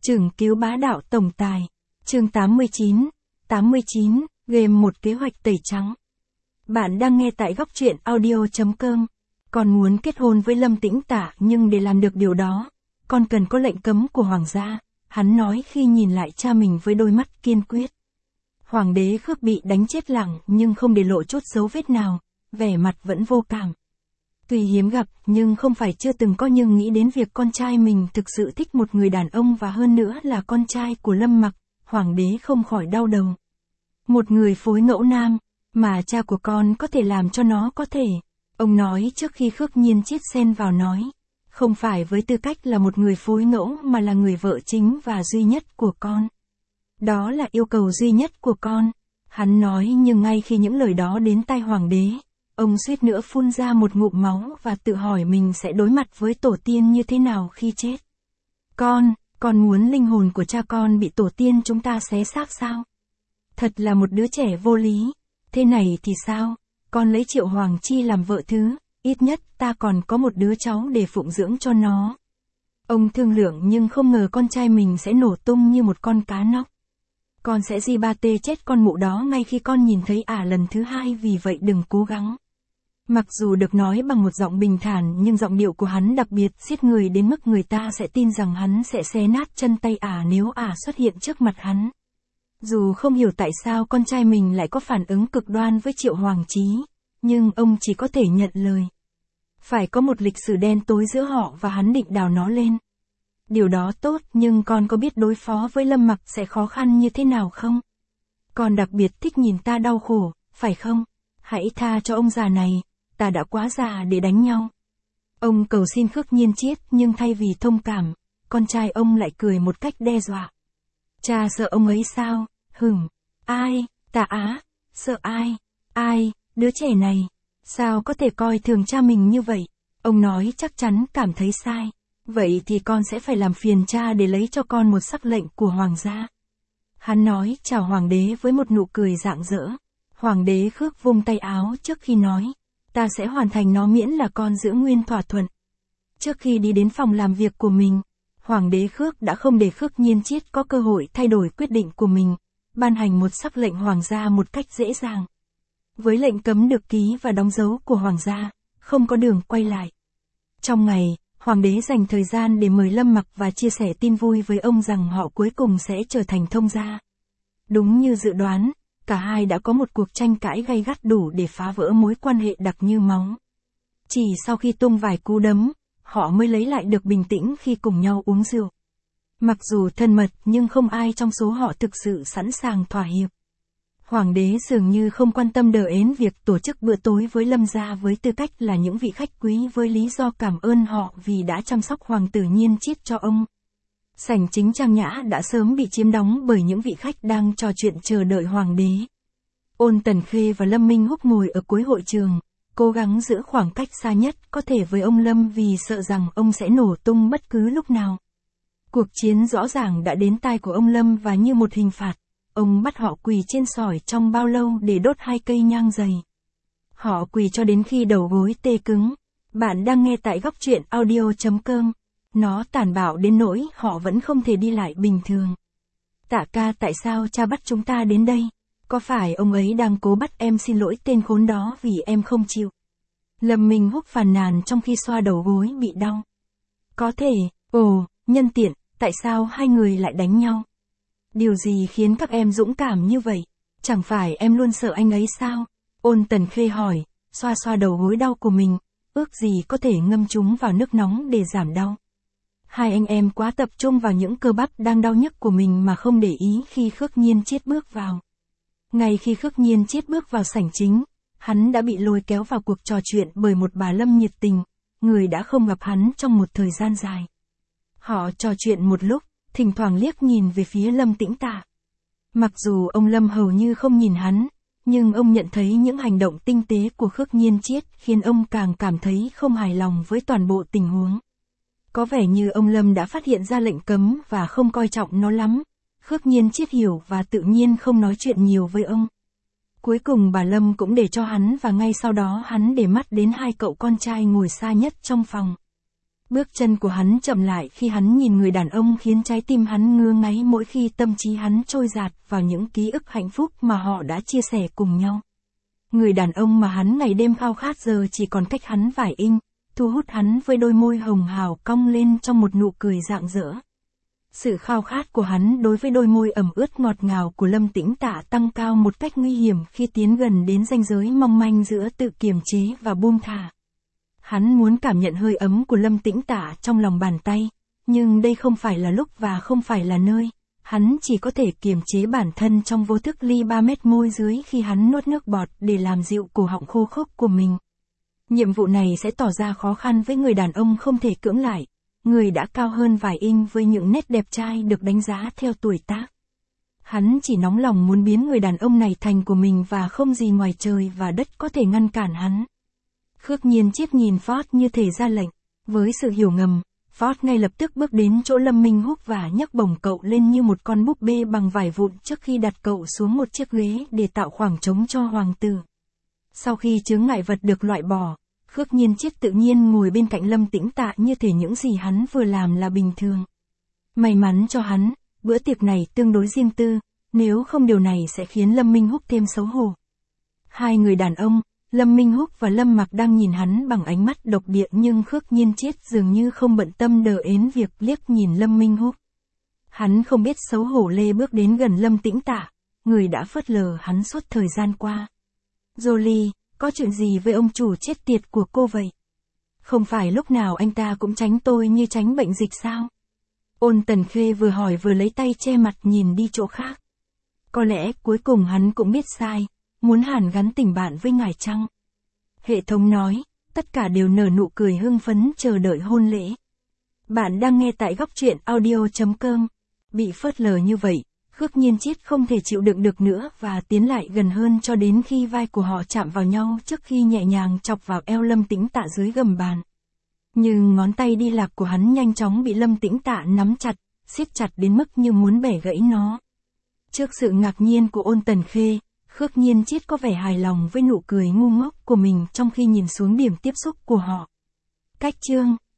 Chừng cứu bá đạo tổng tài. Chương 89, game một kế hoạch tẩy trắng. Bạn đang nghe tại góc truyện audio.com. Con muốn kết hôn với Lâm Tĩnh Tả, nhưng để làm được điều đó, con cần có lệnh cấm của hoàng gia, hắn nói khi nhìn lại cha mình với đôi mắt kiên quyết. Hoàng đế Khước bị đánh chết lặng nhưng không để lộ chút dấu vết nào, vẻ mặt vẫn vô cảm. Tuy hiếm gặp nhưng không phải chưa từng có, nhưng nghĩ đến việc con trai mình thực sự thích một người đàn ông và hơn nữa là con trai của Lâm Mặc, hoàng đế không khỏi đau đầu. Một người phối ngẫu nam, mà cha của con có thể làm cho nó có thể. Ông nói trước khi Khước Nhiên chết xen vào nói. Không phải với tư cách là một người phối ngẫu mà là người vợ chính và duy nhất của con. Đó là yêu cầu duy nhất của con. Hắn nói, nhưng ngay khi những lời đó đến tai hoàng đế, ông suýt nữa phun ra một ngụm máu và tự hỏi mình sẽ đối mặt với tổ tiên như thế nào khi chết. Con muốn linh hồn của cha con bị tổ tiên chúng ta xé xác sao? Thật là một đứa trẻ vô lý. Thế này thì sao? Con lấy Triệu Hoàng Chi làm vợ thứ, ít nhất ta còn có một đứa cháu để phụng dưỡng cho nó. Ông thương lượng nhưng không ngờ con trai mình sẽ nổ tung như một con cá nóc. Con sẽ di ba tê chết con mụ đó ngay khi con nhìn thấy lần thứ hai, vì vậy đừng cố gắng. Mặc dù được nói bằng một giọng bình thản nhưng giọng điệu của hắn đặc biệt xiết người đến mức người ta sẽ tin rằng hắn sẽ xé nát chân tay nếu xuất hiện trước mặt hắn. Dù không hiểu tại sao con trai mình lại có phản ứng cực đoan với Triệu Hoàng Chí, nhưng ông chỉ có thể nhận lời. Phải có một lịch sử đen tối giữa họ và hắn định đào nó lên. Điều đó tốt, nhưng con có biết đối phó với Lâm Mặc sẽ khó khăn như thế nào không? Con đặc biệt thích nhìn ta đau khổ, phải không? Hãy tha cho ông già này, ta đã quá già để đánh nhau. Ông cầu xin Khước Nhiên chết, nhưng thay vì thông cảm, con trai ông lại cười một cách đe dọa. Cha sợ ông ấy sao? Ai? Ta sợ ai? Ai? Đứa trẻ này, sao có thể coi thường cha mình như vậy? Ông nói chắc chắn cảm thấy sai. Vậy thì con sẽ phải làm phiền cha để lấy cho con một sắc lệnh của hoàng gia. Hắn nói chào hoàng đế với một nụ cười rạng rỡ. Hoàng đế Khước vung tay áo trước khi nói, ta sẽ hoàn thành nó miễn là con giữ nguyên thỏa thuận. Trước khi đi đến phòng làm việc của mình, hoàng đế Khước đã không để Khước Nhiên Chiết có cơ hội thay đổi quyết định của mình, ban hành một sắc lệnh hoàng gia một cách dễ dàng. Với lệnh cấm được ký và đóng dấu của hoàng gia, không có đường quay lại. Trong ngày, hoàng đế dành thời gian để mời Lâm Mặc và chia sẻ tin vui với ông rằng họ cuối cùng sẽ trở thành thông gia. Đúng như dự đoán, cả hai đã có một cuộc tranh cãi gay gắt đủ để phá vỡ mối quan hệ đặc như máu. Chỉ sau khi tung vài cú đấm, họ mới lấy lại được bình tĩnh khi cùng nhau uống rượu. Mặc dù thân mật nhưng không ai trong số họ thực sự sẵn sàng thỏa hiệp. Hoàng đế dường như không quan tâm đến việc tổ chức bữa tối với Lâm gia với tư cách là những vị khách quý, với lý do cảm ơn họ vì đã chăm sóc hoàng tử Nhiên Chiết cho ông. Sảnh chính trang nhã đã sớm bị chiếm đóng bởi những vị khách đang trò chuyện chờ đợi hoàng đế. Ôn Tần Khê và Lâm Minh Húc ngồi ở cuối hội trường, cố gắng giữ khoảng cách xa nhất có thể với ông Lâm vì sợ rằng ông sẽ nổ tung bất cứ lúc nào. Cuộc chiến rõ ràng đã đến tai của ông Lâm và như một hình phạt, ông bắt họ quỳ trên sỏi trong bao lâu để đốt 2 cây nhang dày. Họ quỳ cho đến khi đầu gối tê cứng. Bạn đang nghe tại góc truyện audio.com. Nó tàn bạo đến nỗi họ vẫn không thể đi lại bình thường. Tạ ca, tại sao cha bắt chúng ta đến đây? Có phải ông ấy đang cố bắt em xin lỗi tên khốn đó vì em không chịu? Lâm Minh Húc phàn nàn trong khi xoa đầu gối bị đau. Có thể, nhân tiện, tại sao hai người lại đánh nhau? Điều gì khiến các em dũng cảm như vậy? Chẳng phải em luôn sợ anh ấy sao? Ôn Tần Khê hỏi, xoa xoa đầu gối đau của mình, ước gì có thể ngâm chúng vào nước nóng để giảm đau. Hai anh em quá tập trung vào những cơ bắp đang đau nhức của mình mà không để ý khi Khước Nhiên Chiết bước vào. Ngay khi Khước Nhiên Chiết bước vào sảnh chính, hắn đã bị lôi kéo vào cuộc trò chuyện bởi một bà Lâm nhiệt tình, người đã không gặp hắn trong một thời gian dài. Họ trò chuyện một lúc, thỉnh thoảng liếc nhìn về phía Lâm Tĩnh Tả. Mặc dù ông Lâm hầu như không nhìn hắn, nhưng ông nhận thấy những hành động tinh tế của Khước Nhiên Chiết khiến ông càng cảm thấy không hài lòng với toàn bộ tình huống. Có vẻ như ông Lâm đã phát hiện ra lệnh cấm và không coi trọng nó lắm. Khước Nhiên Chiết hiểu và tự nhiên không nói chuyện nhiều với ông. Cuối cùng bà Lâm cũng để cho hắn và ngay sau đó hắn để mắt đến 2 cậu con trai ngồi xa nhất trong phòng. Bước chân của hắn chậm lại khi hắn nhìn người đàn ông khiến trái tim hắn ngứa ngáy mỗi khi tâm trí hắn trôi dạt vào những ký ức hạnh phúc mà họ đã chia sẻ cùng nhau. Người đàn ông mà hắn ngày đêm khao khát giờ chỉ còn cách hắn vài inch, thu hút hắn với đôi môi hồng hào cong lên trong một nụ cười rạng rỡ. Sự khao khát của hắn đối với đôi môi ẩm ướt ngọt ngào của Lâm Tĩnh Tạ tăng cao một cách nguy hiểm khi tiến gần đến ranh giới mong manh giữa tự kiềm chế và buông thả. Hắn muốn cảm nhận hơi ấm của Lâm Tĩnh Tạ trong lòng bàn tay, nhưng đây không phải là lúc và không phải là nơi. Hắn chỉ có thể kiềm chế bản thân trong vô thức ly 3 mét môi dưới khi hắn nuốt nước bọt để làm dịu cổ họng khô khốc của mình. Nhiệm vụ này sẽ tỏ ra khó khăn với người đàn ông không thể cưỡng lại, người đã cao hơn vài inch với những nét đẹp trai được đánh giá theo tuổi tác. Hắn chỉ nóng lòng muốn biến người đàn ông này thành của mình và không gì ngoài trời và đất có thể ngăn cản hắn. Khước Nhiên Chiết nhìn Ford như thể ra lệnh. Với sự hiểu ngầm, Ford ngay lập tức bước đến chỗ Lâm Minh Húc và nhấc bổng cậu lên như một con búp bê bằng vải vụn trước khi đặt cậu xuống một chiếc ghế để tạo khoảng trống cho hoàng tử. Sau khi chướng ngại vật được loại bỏ, Khước Nhiên Chiết tự nhiên ngồi bên cạnh Lâm Tĩnh Tạ như thể những gì hắn vừa làm là bình thường. May mắn cho hắn, bữa tiệc này tương đối riêng tư, nếu không điều này sẽ khiến Lâm Minh Húc thêm xấu hổ. Hai người đàn ông, Lâm Minh Húc và Lâm Mặc đang nhìn hắn bằng ánh mắt độc địa nhưng Khước Nhiên Chiết dường như không bận tâm đờ ến việc liếc nhìn Lâm Minh Húc. Hắn không biết xấu hổ lê bước đến gần Lâm Tĩnh Tạ, người đã phớt lờ hắn suốt thời gian qua. Jolie, có chuyện gì với ông chủ chết tiệt của cô vậy? Không phải lúc nào anh ta cũng tránh tôi như tránh bệnh dịch sao? Ôn Tần Khê vừa hỏi vừa lấy tay che mặt nhìn đi chỗ khác. Có lẽ cuối cùng hắn cũng biết sai, muốn hàn gắn tình bạn với ngài chăng? Hệ thống nói, tất cả đều nở nụ cười hưng phấn chờ đợi hôn lễ. Bạn đang nghe tại góc truyện audio.com. Bị phớt lờ như vậy, Khước Nhiên Chiết không thể chịu đựng được nữa và tiến lại gần hơn cho đến khi vai của họ chạm vào nhau trước khi nhẹ nhàng chọc vào eo Lâm Tĩnh Tạ dưới gầm bàn. Nhưng ngón tay đi lạc của hắn nhanh chóng bị Lâm Tĩnh Tạ nắm chặt, siết chặt đến mức như muốn bẻ gãy nó. Trước sự ngạc nhiên của Ôn Tần Khê, Khước Nhiên Chiết có vẻ hài lòng với nụ cười ngu ngốc của mình trong khi nhìn xuống điểm tiếp xúc của họ. Cách chương